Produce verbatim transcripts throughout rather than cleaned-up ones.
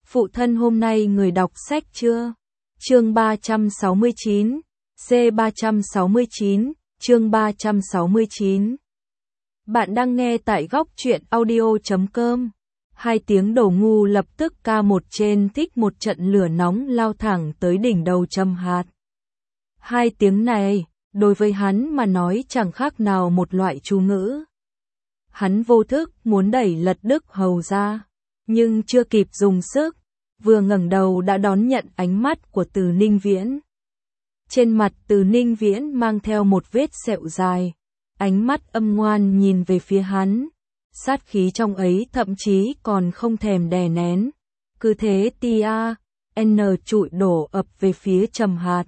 Phụ thân hôm nay người đọc sách chưa? Chương ba trăm sáu mươi chín, C ba trăm sáu mươi chín, chương ba trăm sáu mươi chín. Bạn đang nghe tại góc truyện audio chấm com. Hai tiếng đầu ngu lập tức ca một trên thích một trận lửa nóng lao thẳng tới đỉnh đầu Trầm Hạt. Hai tiếng này, đối với hắn mà nói chẳng khác nào một loại chú ngữ. Hắn vô thức muốn đẩy Lật Đức Hầu ra, nhưng chưa kịp dùng sức, vừa ngẩng đầu đã đón nhận ánh mắt của Từ Ninh Viễn. Trên mặt Từ Ninh Viễn mang theo một vết sẹo dài, ánh mắt âm ngoan nhìn về phía hắn, sát khí trong ấy thậm chí còn không thèm đè nén, cứ thế tia n trụi đổ ập về phía Trầm Hạt,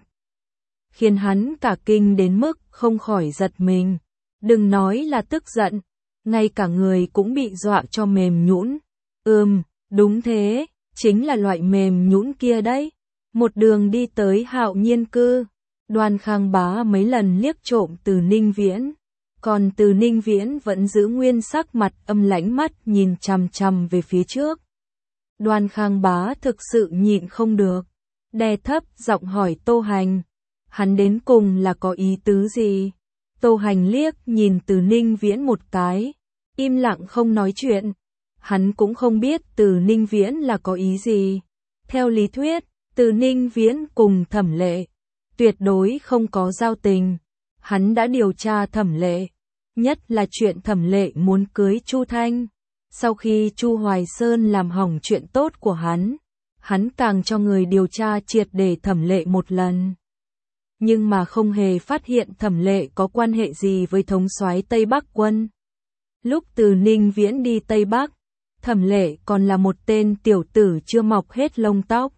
khiến hắn cả kinh đến mức không khỏi giật mình, đừng nói là tức giận, ngay cả người cũng bị dọa cho mềm nhũn. Ừm, đúng thế, chính là loại mềm nhũn kia đấy. Một đường đi tới Hạo Nhiên Cư, Đoan Khang Bá mấy lần liếc trộm Từ Ninh Viễn, còn Từ Ninh Viễn vẫn giữ nguyên sắc mặt âm lãnh, mắt nhìn chằm chằm về phía trước. Đoan Khang Bá thực sự nhịn không được, đè thấp giọng hỏi Tô Hành, hắn đến cùng là có ý tứ gì? Tô Hành liếc nhìn Từ Ninh Viễn một cái, im lặng không nói chuyện. Hắn cũng không biết Từ Ninh Viễn là có ý gì. Theo lý thuyết, Từ Ninh Viễn cùng Thẩm Lệ tuyệt đối không có giao tình. Hắn đã điều tra Thẩm Lệ, nhất là chuyện Thẩm Lệ muốn cưới Chu Thanh. Sau khi Chu Hoài Sơn làm hỏng chuyện tốt của hắn, hắn càng cho người điều tra triệt để Thẩm Lệ một lần. Nhưng mà không hề phát hiện Thẩm Lệ có quan hệ gì với thống soái Tây Bắc quân. Lúc Từ Ninh Viễn đi Tây Bắc, Thẩm Lệ còn là một tên tiểu tử chưa mọc hết lông tóc.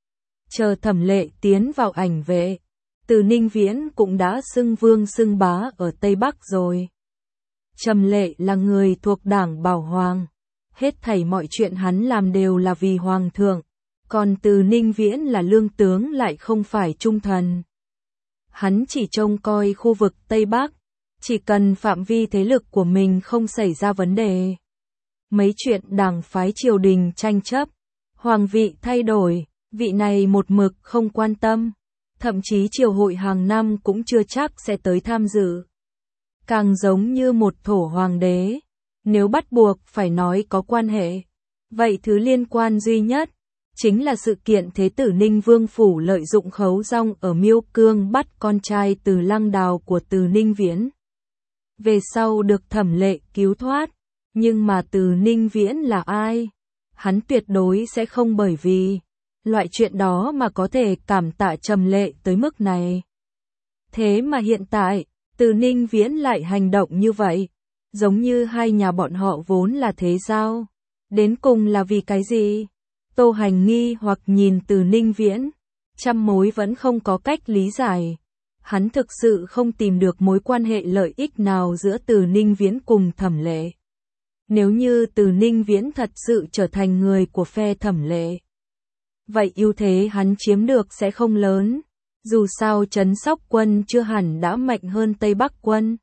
Chờ Thẩm Lệ tiến vào ảnh vệ, Từ Ninh Viễn cũng đã xưng vương xưng bá ở Tây Bắc rồi. Trầm Lệ là người thuộc đảng Bảo Hoàng, hết thảy mọi chuyện hắn làm đều là vì Hoàng thượng, còn Từ Ninh Viễn là lương tướng lại không phải trung thần. Hắn chỉ trông coi khu vực Tây Bắc, chỉ cần phạm vi thế lực của mình không xảy ra vấn đề. Mấy chuyện đảng phái triều đình tranh chấp, hoàng vị thay đổi, vị này một mực không quan tâm, thậm chí triều hội hàng năm cũng chưa chắc sẽ tới tham dự. Càng giống như một thổ hoàng đế, nếu bắt buộc phải nói có quan hệ, vậy thứ liên quan duy nhất chính là sự kiện Thế tử Ninh Vương Phủ lợi dụng khấu rong ở Miêu Cương bắt con trai Từ Lăng Đào của Từ Ninh Viễn. Về sau được Thẩm Lệ cứu thoát. Nhưng mà Từ Ninh Viễn là ai? Hắn tuyệt đối sẽ không bởi vì loại chuyện đó mà có thể cảm tạ Trầm Lệ tới mức này. Thế mà hiện tại, Từ Ninh Viễn lại hành động như vậy, giống như hai nhà bọn họ vốn là thế giao. Đến cùng là vì cái gì? Tô Hành nghi hoặc nhìn Từ Ninh Viễn, trăm mối vẫn không có cách lý giải. Hắn thực sự không tìm được mối quan hệ lợi ích nào giữa Từ Ninh Viễn cùng Thẩm Lệ. Nếu như Từ Ninh Viễn thật sự trở thành người của phe Thẩm Lệ, vậy ưu thế hắn chiếm được sẽ không lớn, dù sao Trấn Sóc quân chưa hẳn đã mạnh hơn Tây Bắc quân.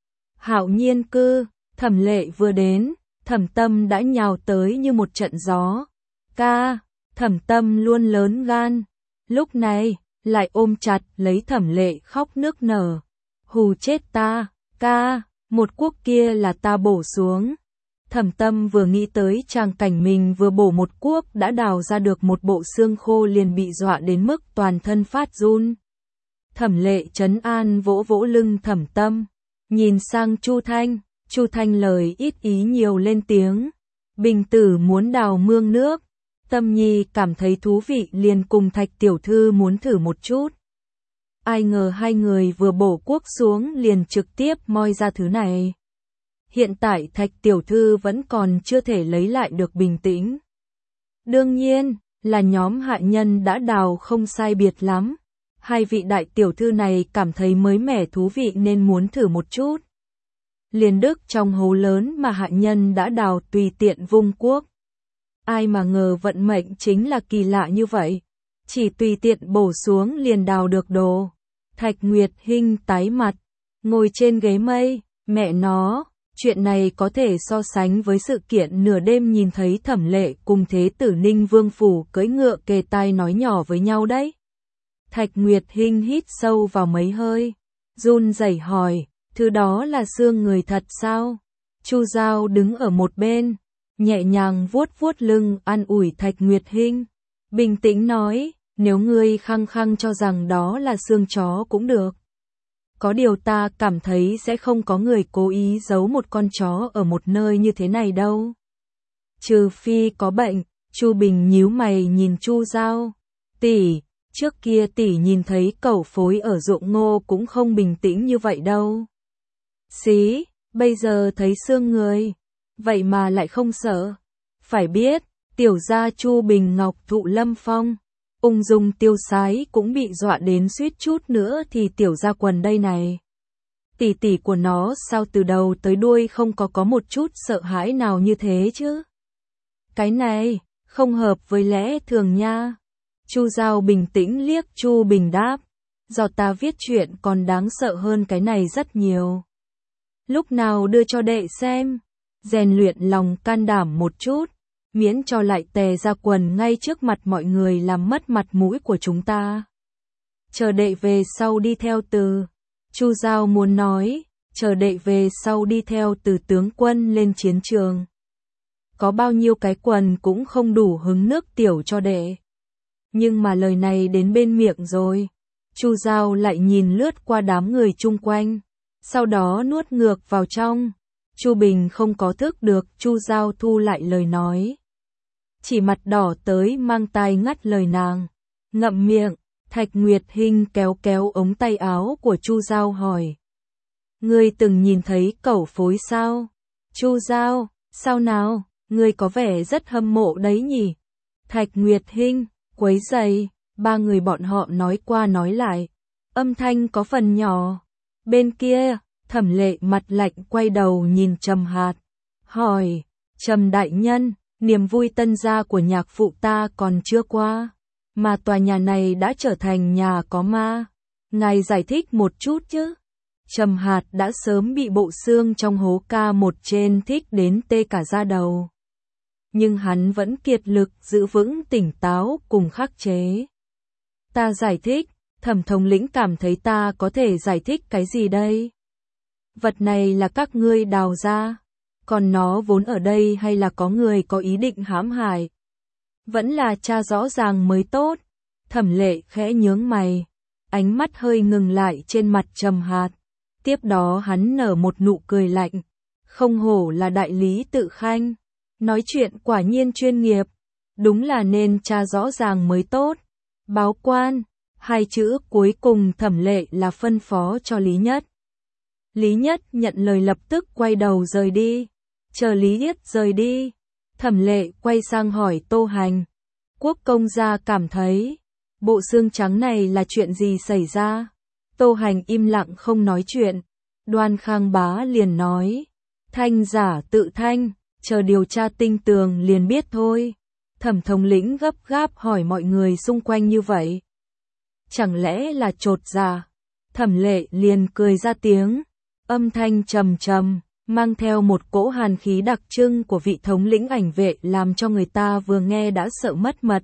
Hạo Nhiên Cư, Thẩm Lệ vừa đến, Thẩm Tâm đã nhào tới như một trận gió. Ca, Thẩm Tâm luôn lớn gan, lúc này lại ôm chặt lấy Thẩm Lệ khóc nức nở. Hù chết ta, ca, một quốc kia là ta bổ xuống. Thẩm Tâm vừa nghĩ tới tràng cảnh mình vừa bổ một cuốc đã đào ra được một bộ xương khô liền bị dọa đến mức toàn thân phát run. Thẩm Lệ trấn an vỗ vỗ lưng Thẩm Tâm, nhìn sang Chu Thanh, Chu Thanh lời ít ý nhiều lên tiếng. Bình tử muốn đào mương nước, Tâm Nhi cảm thấy thú vị liền cùng Thạch tiểu thư muốn thử một chút. Ai ngờ hai người vừa bổ cuốc xuống liền trực tiếp moi ra thứ này. Hiện tại Thạch tiểu thư vẫn còn chưa thể lấy lại được bình tĩnh. Đương nhiên, là nhóm hạ nhân đã đào không sai biệt lắm. Hai vị đại tiểu thư này cảm thấy mới mẻ thú vị nên muốn thử một chút. Liền đức trong hố lớn mà hạ nhân đã đào tùy tiện vung cuốc. Ai mà ngờ vận mệnh chính là kỳ lạ như vậy. Chỉ tùy tiện bổ xuống liền đào được đồ. Thạch Nguyệt Hinh tái mặt, ngồi trên ghế mây, mẹ nó. Chuyện này có thể so sánh với sự kiện nửa đêm nhìn thấy Thẩm Lệ cùng Thế tử Ninh Vương Phủ cưỡi ngựa kề tai nói nhỏ với nhau đấy. Thạch Nguyệt Hinh hít sâu vào mấy hơi, run rẩy hỏi, thứ đó là xương người thật sao? Chu Giao đứng ở một bên, nhẹ nhàng vuốt vuốt lưng an ủi Thạch Nguyệt Hinh, bình tĩnh nói, nếu ngươi khăng khăng cho rằng đó là xương chó cũng được. Có điều ta cảm thấy sẽ không có người cố ý giấu một con chó ở một nơi như thế này đâu. Trừ phi có bệnh. Chu Bình nhíu mày nhìn Chu Giao. Tỷ, trước kia tỷ nhìn thấy cẩu phối ở ruộng ngô cũng không bình tĩnh như vậy đâu. Xí, bây giờ thấy xương người, vậy mà lại không sợ. Phải biết, tiểu gia Chu Bình Ngọc thụ lâm phong, ung dung tiêu sái cũng bị dọa đến suýt chút nữa thì tiểu gia quần đây này. Tỷ tỷ của nó sao từ đầu tới đuôi không có có một chút sợ hãi nào như thế chứ? Cái này, không hợp với lẽ thường nha. Chu Giao bình tĩnh liếc Chu Bình đáp, do ta viết chuyện còn đáng sợ hơn cái này rất nhiều. Lúc nào đưa cho đệ xem, rèn luyện lòng can đảm một chút, miễn cho lại tè ra quần ngay trước mặt mọi người làm mất mặt mũi của chúng ta. Chờ đệ về sau đi theo từ. Chu Giao muốn nói, chờ đệ về sau đi theo từ tướng quân lên chiến trường. Có bao nhiêu cái quần cũng không đủ hứng nước tiểu cho đệ. Nhưng mà lời này đến bên miệng rồi. Chu Giao lại nhìn lướt qua đám người chung quanh, sau đó nuốt ngược vào trong. Chu Bình không có thức được, Chu Giao thu lại lời nói. Chỉ mặt đỏ tới mang tai ngắt lời nàng. Ngậm miệng, Thạch Nguyệt Hinh kéo kéo ống tay áo của Chu Giao hỏi. Ngươi từng nhìn thấy cẩu phối sao? Chu Giao, sao nào, ngươi có vẻ rất hâm mộ đấy nhỉ? Thạch Nguyệt Hinh, quấy rầy, ba người bọn họ nói qua nói lại. Âm thanh có phần nhỏ. Bên kia, Thẩm Lệ mặt lạnh quay đầu nhìn Trầm Hạt. Hỏi, Trầm đại nhân, niềm vui tân gia của nhạc phụ ta còn chưa qua, mà tòa nhà này đã trở thành nhà có ma. Ngài giải thích một chút chứ. Trầm Hạt đã sớm bị bộ xương trong hố ca một trên thích đến tê cả da đầu. Nhưng hắn vẫn kiệt lực giữ vững tỉnh táo cùng khắc chế. Ta giải thích, Thẩm thống lĩnh cảm thấy ta có thể giải thích cái gì đây? Vật này là các ngươi đào ra, còn nó vốn ở đây hay là có người có ý định hãm hại? Vẫn là tra rõ ràng mới tốt. Thẩm Lệ khẽ nhướng mày, ánh mắt hơi ngừng lại trên mặt Trầm Hạt. Tiếp đó hắn nở một nụ cười lạnh, không hổ là đại lý tự khanh, nói chuyện quả nhiên chuyên nghiệp, đúng là nên tra rõ ràng mới tốt. Báo quan, hai chữ cuối cùng Thẩm Lệ là phân phó cho Lý Nhất. Lý Nhất nhận lời lập tức quay đầu rời đi. Chờ Lý Nhất rời đi, Thẩm Lệ quay sang hỏi Tô Hành. Quốc công gia cảm thấy, bộ xương trắng này là chuyện gì xảy ra? Tô Hành im lặng không nói chuyện. Đoan Khang Bá liền nói, thanh giả tự thanh, chờ điều tra tinh tường liền biết thôi. Thẩm thống lĩnh gấp gáp hỏi mọi người xung quanh như vậy. Chẳng lẽ là chột dạ? Thẩm Lệ liền cười ra tiếng, âm thanh trầm trầm, mang theo một cỗ hàn khí đặc trưng của vị thống lĩnh ảnh vệ làm cho người ta vừa nghe đã sợ mất mật.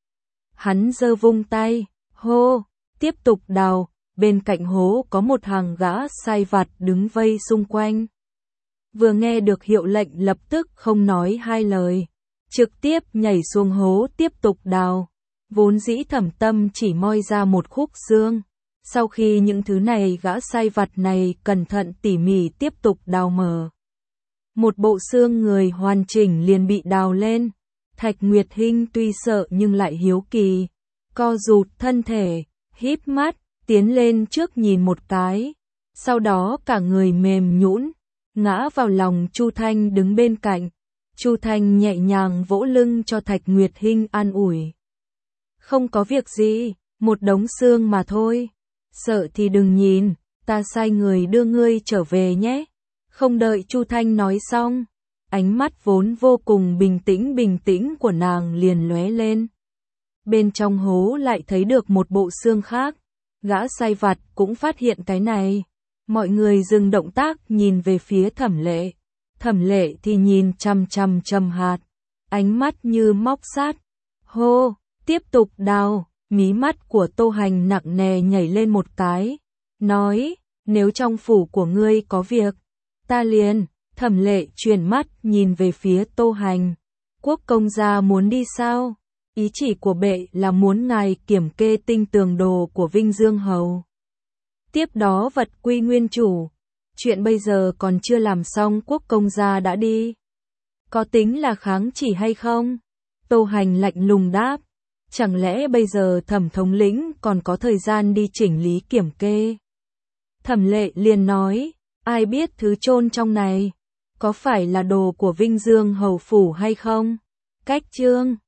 Hắn giơ vung tay, hô, tiếp tục đào, bên cạnh hố có một hàng gã sai vặt đứng vây xung quanh. Vừa nghe được hiệu lệnh lập tức không nói hai lời, trực tiếp nhảy xuống hố tiếp tục đào. Vốn dĩ Thẩm Tâm chỉ moi ra một khúc xương. Sau khi những thứ này gã sai vặt này cẩn thận tỉ mỉ tiếp tục đào mở, một bộ xương người hoàn chỉnh liền bị đào lên. Thạch Nguyệt Hinh tuy sợ nhưng lại hiếu kỳ, co rụt thân thể, híp mắt, tiến lên trước nhìn một cái, sau đó cả người mềm nhũn, ngã vào lòng Chu Thanh đứng bên cạnh. Chu Thanh nhẹ nhàng vỗ lưng cho Thạch Nguyệt Hinh an ủi. Không có việc gì, một đống xương mà thôi. Sợ thì đừng nhìn, ta sai người đưa ngươi trở về nhé. Không đợi Chu Thanh nói xong, ánh mắt vốn vô cùng bình tĩnh bình tĩnh của nàng liền lóe lên. Bên trong hố lại thấy được một bộ xương khác. Gã sai vặt cũng phát hiện cái này. Mọi người dừng động tác nhìn về phía Thẩm Lệ. Thẩm Lệ thì nhìn chằm chằm Trầm Hạt, ánh mắt như móc sắt. Hô, tiếp tục đào, mí mắt của Tô Hành nặng nề nhảy lên một cái, nói, nếu trong phủ của ngươi có việc, ta liền. Thẩm Lệ chuyển mắt nhìn về phía Tô Hành. Quốc công gia muốn đi sao? Ý chỉ của bệ là muốn ngài kiểm kê tinh tường đồ của Vinh Dương Hầu. Tiếp đó vật quy nguyên chủ. Chuyện bây giờ còn chưa làm xong, quốc công gia đã đi. Có tính là kháng chỉ hay không? Tô Hành lạnh lùng đáp. Chẳng lẽ bây giờ Thẩm thống lĩnh còn có thời gian đi chỉnh lý kiểm kê? Thẩm Lệ liền nói, ai biết thứ chôn trong này, có phải là đồ của Vinh Dương Hầu phủ hay không? Cách chương